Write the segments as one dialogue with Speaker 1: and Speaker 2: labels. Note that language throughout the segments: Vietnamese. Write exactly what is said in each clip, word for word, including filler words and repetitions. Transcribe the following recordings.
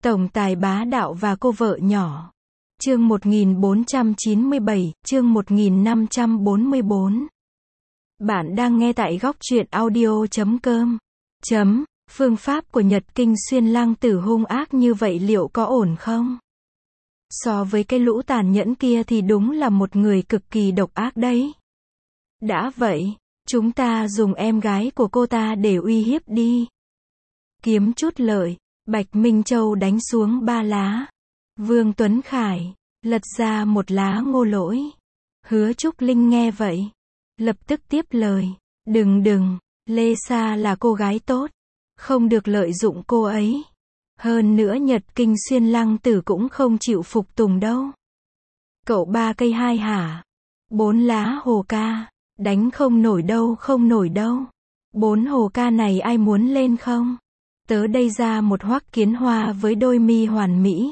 Speaker 1: Tổng tài bá đạo và cô vợ nhỏ. Chương một nghìn bốn trăm chín mươi bảy, chương một nghìn năm trăm bốn mươi bốn. Bạn đang nghe tại góc truyện audio chấm com. Chấm, phương pháp của Nhật Kinh Xuyên Lăng Tử hung ác như vậy liệu có ổn không? So với cái lũ tàn nhẫn kia thì đúng là một người cực kỳ độc ác đấy. Đã vậy, chúng ta dùng em gái của cô ta để uy hiếp đi. Kiếm chút lợi, Bạch Minh Châu đánh xuống ba lá. Vương Tuấn Khải lật ra một lá Ngô Lỗi. Hứa Trúc Linh nghe vậy, lập tức tiếp lời, đừng đừng, Lê Sa là cô gái tốt, không được lợi dụng cô ấy. Hơn nữa Nhật Kinh Xuyên Lăng Tử cũng không chịu phục tùng đâu. Cậu ba cây hai hả? Bốn lá hồ ca, đánh không nổi đâu không nổi đâu. Bốn hồ ca này ai muốn lên không? Tớ đây ra một Hoắc Kiến Hoa với đôi mi hoàn mỹ.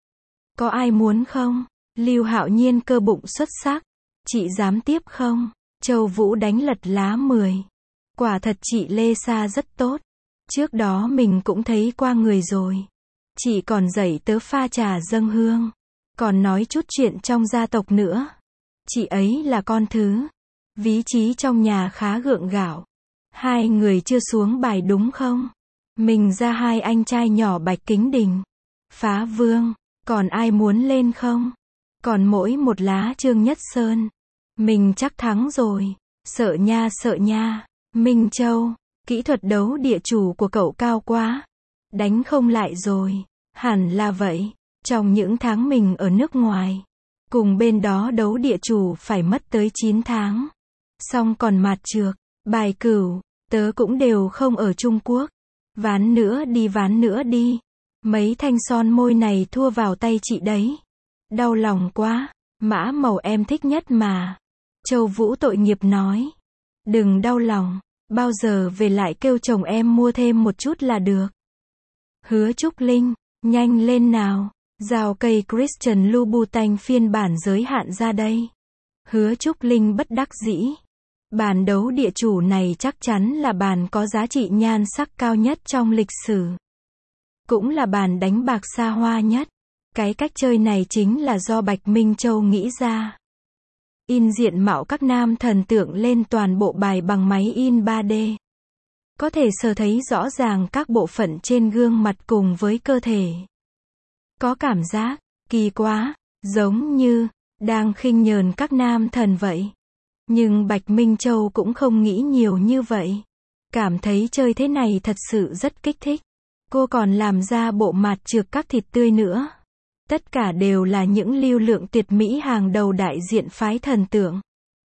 Speaker 1: Có ai muốn không? Lưu Hạo Nhiên cơ bụng xuất sắc. Chị dám tiếp không? Châu Vũ đánh lật lá mười. Quả thật chị Lê Sa rất tốt. Trước đó mình cũng thấy qua người rồi. Chị còn dạy tớ pha trà dâng hương. Còn nói chút chuyện trong gia tộc nữa. Chị ấy là con thứ. Ví trí trong nhà khá gượng gạo. Hai người chưa xuống bài đúng không? Mình ra hai anh trai nhỏ Bạch Kính Đình, Phá Vương, còn ai muốn lên không? Còn mỗi một lá Trương Nhất Sơn. Mình chắc thắng rồi. Sợ nha sợ nha. Minh Châu, kỹ thuật đấu địa chủ của cậu cao quá. Đánh không lại rồi. Hẳn là vậy. Trong những tháng mình ở nước ngoài, cùng bên đó đấu địa chủ phải mất tới chín tháng. Xong còn mạt trược, bài cửu, tớ cũng đều không ở Trung Quốc. Ván nữa đi ván nữa đi. Mấy thanh son môi này thua vào tay chị đấy. Đau lòng quá. Mã màu em thích nhất mà. Châu Vũ tội nghiệp nói. Đừng đau lòng. Bao giờ về lại kêu chồng em mua thêm một chút là được. Hứa Trúc Linh, nhanh lên nào. Giao cây Christian Louboutin phiên bản giới hạn ra đây. Hứa Trúc Linh bất đắc dĩ. Bàn đấu địa chủ này chắc chắn là bàn có giá trị nhan sắc cao nhất trong lịch sử. Cũng là bàn đánh bạc xa hoa nhất. Cái cách chơi này chính là do Bạch Minh Châu nghĩ ra. In diện mạo các nam thần tượng lên toàn bộ bài bằng máy in ba D. Có thể sờ thấy rõ ràng các bộ phận trên gương mặt cùng với cơ thể. Có cảm giác kỳ quá, giống như đang khinh nhờn các nam thần vậy. Nhưng Bạch Minh Châu cũng không nghĩ nhiều như vậy. Cảm thấy chơi thế này thật sự rất kích thích. Cô còn làm ra bộ mạt trược các thịt tươi nữa. Tất cả đều là những lưu lượng tuyệt mỹ hàng đầu đại diện phái thần tượng.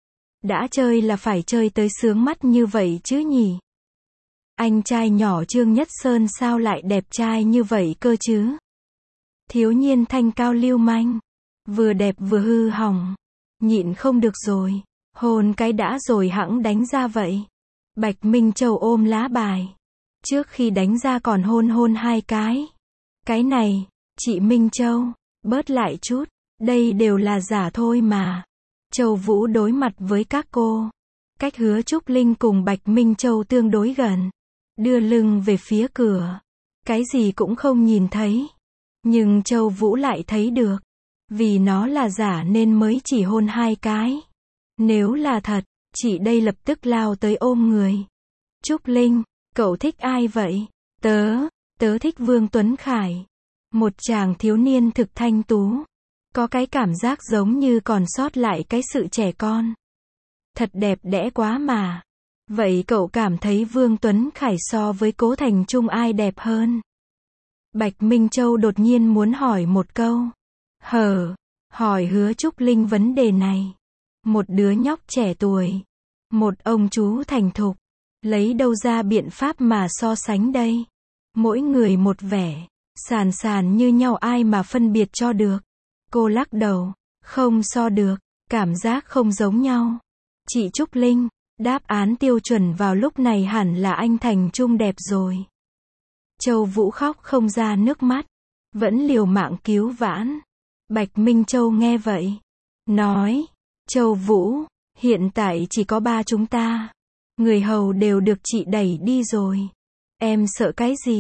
Speaker 1: Đã chơi là phải chơi tới sướng mắt như vậy chứ nhỉ? Anh trai nhỏ Trương Nhất Sơn sao lại đẹp trai như vậy cơ chứ? Thiếu nhiên thanh cao lưu manh. Vừa đẹp vừa hư hỏng. Nhịn không được rồi. Hôn cái đã rồi hẵng đánh ra vậy. Bạch Minh Châu ôm lá bài. Trước khi đánh ra còn hôn hôn hai cái. Cái này, chị Minh Châu, bớt lại chút. Đây đều là giả thôi mà. Châu Vũ đối mặt với các cô. Cách Hứa Trúc Linh cùng Bạch Minh Châu tương đối gần. Đưa lưng về phía cửa. Cái gì cũng không nhìn thấy. Nhưng Châu Vũ lại thấy được. Vì nó là giả nên mới chỉ hôn hai cái. Nếu là thật, chị đây lập tức lao tới ôm người. Trúc Linh, cậu thích ai vậy? Tớ, tớ thích Vương Tuấn Khải. Một chàng thiếu niên thực thanh tú. Có cái cảm giác giống như còn sót lại cái sự trẻ con. Thật đẹp đẽ quá mà. Vậy cậu cảm thấy Vương Tuấn Khải so với Cố Thành Trung ai đẹp hơn? Bạch Minh Châu đột nhiên muốn hỏi một câu. Hờ, hỏi Hứa Trúc Linh vấn đề này. Một đứa nhóc trẻ tuổi. Một ông chú thành thục. Lấy đâu ra biện pháp mà so sánh đây? Mỗi người một vẻ. Sàn sàn như nhau ai mà phân biệt cho được? Cô lắc đầu. Không so được. Cảm giác không giống nhau. Chị Trúc Linh, đáp án tiêu chuẩn vào lúc này hẳn là anh Thành Trung đẹp rồi. Châu Vũ khóc không ra nước mắt. Vẫn liều mạng cứu vãn. Bạch Minh Châu nghe vậy. Nói. Châu Vũ, hiện tại chỉ có ba chúng ta. Người hầu đều được chị đẩy đi rồi. Em sợ cái gì?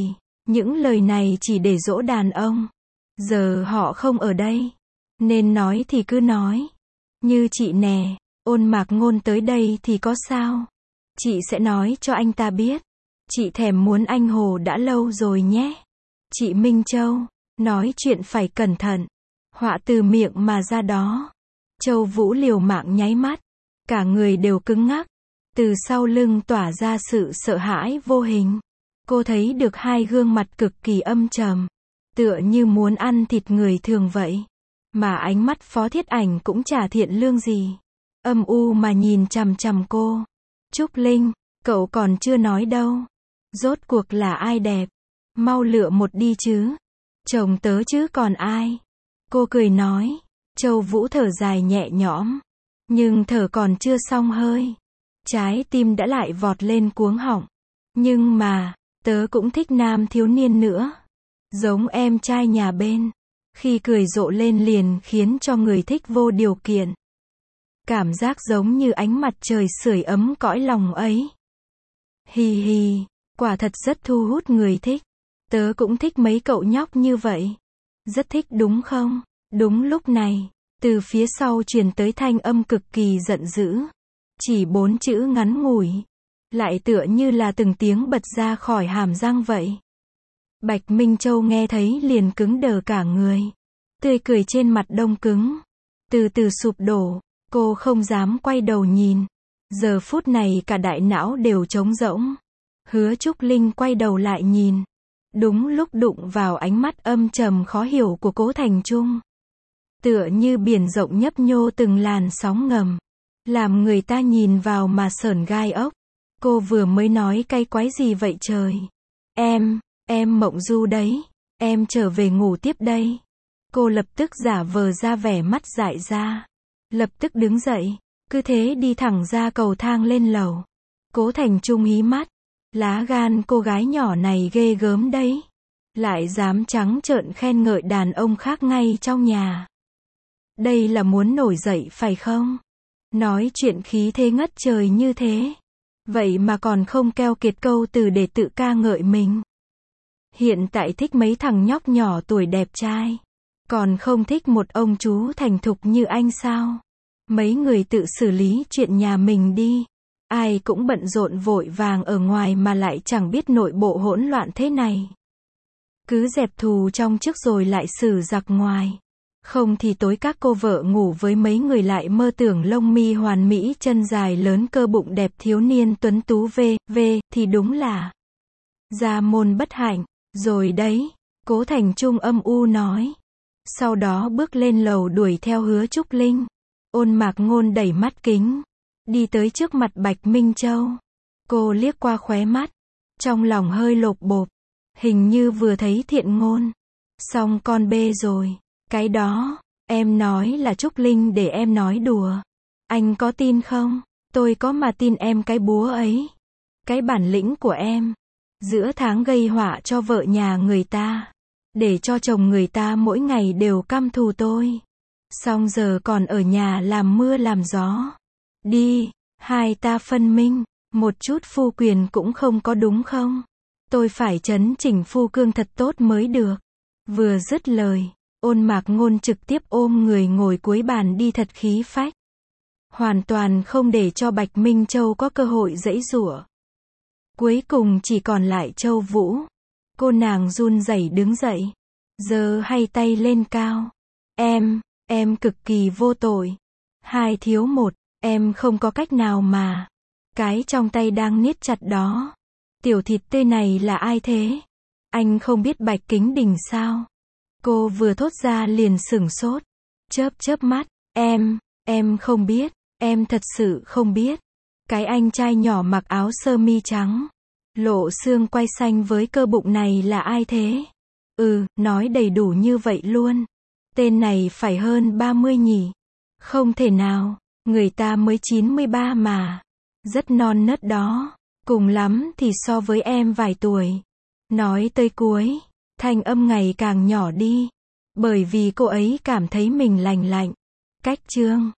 Speaker 1: Những lời này chỉ để dỗ đàn ông. Giờ họ không ở đây. Nên nói thì cứ nói. Như chị nè, Ôn Mạc Ngôn tới đây thì có sao? Chị sẽ nói cho anh ta biết. Chị thèm muốn anh Hồ đã lâu rồi nhé. Chị Minh Châu, nói chuyện phải cẩn thận. Họa từ miệng mà ra đó. Châu Vũ liều mạng nháy mắt. Cả người đều cứng ngắc. Từ sau lưng tỏa ra sự sợ hãi vô hình. Cô thấy được hai gương mặt cực kỳ âm trầm. Tựa như muốn ăn thịt người thường vậy. Mà ánh mắt Phó Thiết Ảnh cũng chả thiện lương gì. Âm u mà nhìn chằm chằm cô. Trúc Linh, cậu còn chưa nói đâu. Rốt cuộc là ai đẹp? Mau lựa một đi chứ. Chồng tớ chứ còn ai? Cô cười nói. Châu Vũ thở dài nhẹ nhõm. Nhưng thở còn chưa xong hơi. Trái tim đã lại vọt lên cuống họng. Nhưng mà, tớ cũng thích nam thiếu niên nữa. Giống em trai nhà bên. Khi cười rộ lên liền khiến cho người thích vô điều kiện. Cảm giác giống như ánh mặt trời sưởi ấm cõi lòng ấy. Hi hi, quả thật rất thu hút người thích. Tớ cũng thích mấy cậu nhóc như vậy. Rất thích đúng không? Đúng lúc này, từ phía sau truyền tới thanh âm cực kỳ giận dữ. Chỉ bốn chữ ngắn ngủi. Lại tựa như là từng tiếng bật ra khỏi hàm răng vậy. Bạch Minh Châu nghe thấy liền cứng đờ cả người. Tươi cười trên mặt đông cứng. Từ từ sụp đổ. Cô không dám quay đầu nhìn. Giờ phút này cả đại não đều trống rỗng. Hứa Trúc Linh quay đầu lại nhìn. Đúng lúc đụng vào ánh mắt âm trầm khó hiểu của Cố Thành Trung. Tựa như biển rộng nhấp nhô từng làn sóng ngầm. Làm người ta nhìn vào mà sởn gai ốc. Cô vừa mới nói cay quái gì vậy trời? Em, em Mộng Du đấy. Em trở về ngủ tiếp đây. Cô lập tức giả vờ ra vẻ mắt dại ra. Lập tức đứng dậy. Cứ thế đi thẳng ra cầu thang lên lầu. Cố Thành Trung hí mắt. Lá gan cô gái nhỏ này ghê gớm đấy. Lại dám trắng trợn khen ngợi đàn ông khác ngay trong nhà. Đây là muốn nổi dậy phải không? Nói chuyện khí thế ngất trời như thế. Vậy mà còn không keo kiệt câu từ để tự ca ngợi mình. Hiện tại thích mấy thằng nhóc nhỏ tuổi đẹp trai. Còn không thích một ông chú thành thục như anh sao? Mấy người tự xử lý chuyện nhà mình đi. Ai cũng bận rộn vội vàng ở ngoài mà lại chẳng biết nội bộ hỗn loạn thế này. Cứ dẹp thù trong trước rồi lại xử giặc ngoài. Không thì tối các cô vợ ngủ với mấy người lại mơ tưởng lông mi hoàn mỹ chân dài lớn cơ bụng đẹp thiếu niên tuấn tú v, v, thì đúng là gia môn bất hạnh. Rồi đấy, Cố Thành Trung âm u nói. Sau đó bước lên lầu đuổi theo Hứa Trúc Linh. Ôn Mạc Ngôn đẩy mắt kính. Đi tới trước mặt Bạch Minh Châu. Cô liếc qua khóe mắt. Trong lòng hơi lộp bộp. Hình như vừa thấy Thiện Ngôn. Xong con bê rồi. Cái đó, em nói là Trúc Linh để em nói đùa. Anh có tin không? Tôi có mà tin em cái búa ấy. Cái bản lĩnh của em. Giữa tháng gây họa cho vợ nhà người ta. Để cho chồng người ta mỗi ngày đều căm thù tôi. Xong giờ còn ở nhà làm mưa làm gió. Đi, hai ta phân minh. Một chút phu quyền cũng không có đúng không? Tôi phải chấn chỉnh phu cương thật tốt mới được. Vừa dứt lời. Ôn Mạc Ngôn trực tiếp ôm người ngồi cuối bàn đi thật khí phách. Hoàn toàn không để cho Bạch Minh Châu có cơ hội giãy giụa. Cuối cùng chỉ còn lại Châu Vũ. Cô nàng run rẩy đứng dậy. Giơ hai tay lên cao. Em, em cực kỳ vô tội. Hai thiếu một, em không có cách nào mà. Cái trong tay đang niết chặt đó. Tiểu thịt tươi này là ai thế? Anh không biết Bạch Kính Đình sao? Cô vừa thốt ra liền sửng sốt. Chớp chớp mắt. Em, em không biết. Em thật sự không biết. Cái anh trai nhỏ mặc áo sơ mi trắng. Lộ xương quai xanh với cơ bụng này là ai thế? Ừ, nói đầy đủ như vậy luôn. Tên này phải hơn ba mươi nhỉ? Không thể nào. Người ta mới chín mươi ba mà. Rất non nớt đó. Cùng lắm thì so với em vài tuổi. Nói tới cuối. Thanh âm ngày càng nhỏ đi. Bởi vì cô ấy cảm thấy mình lành lạnh. Cách chương.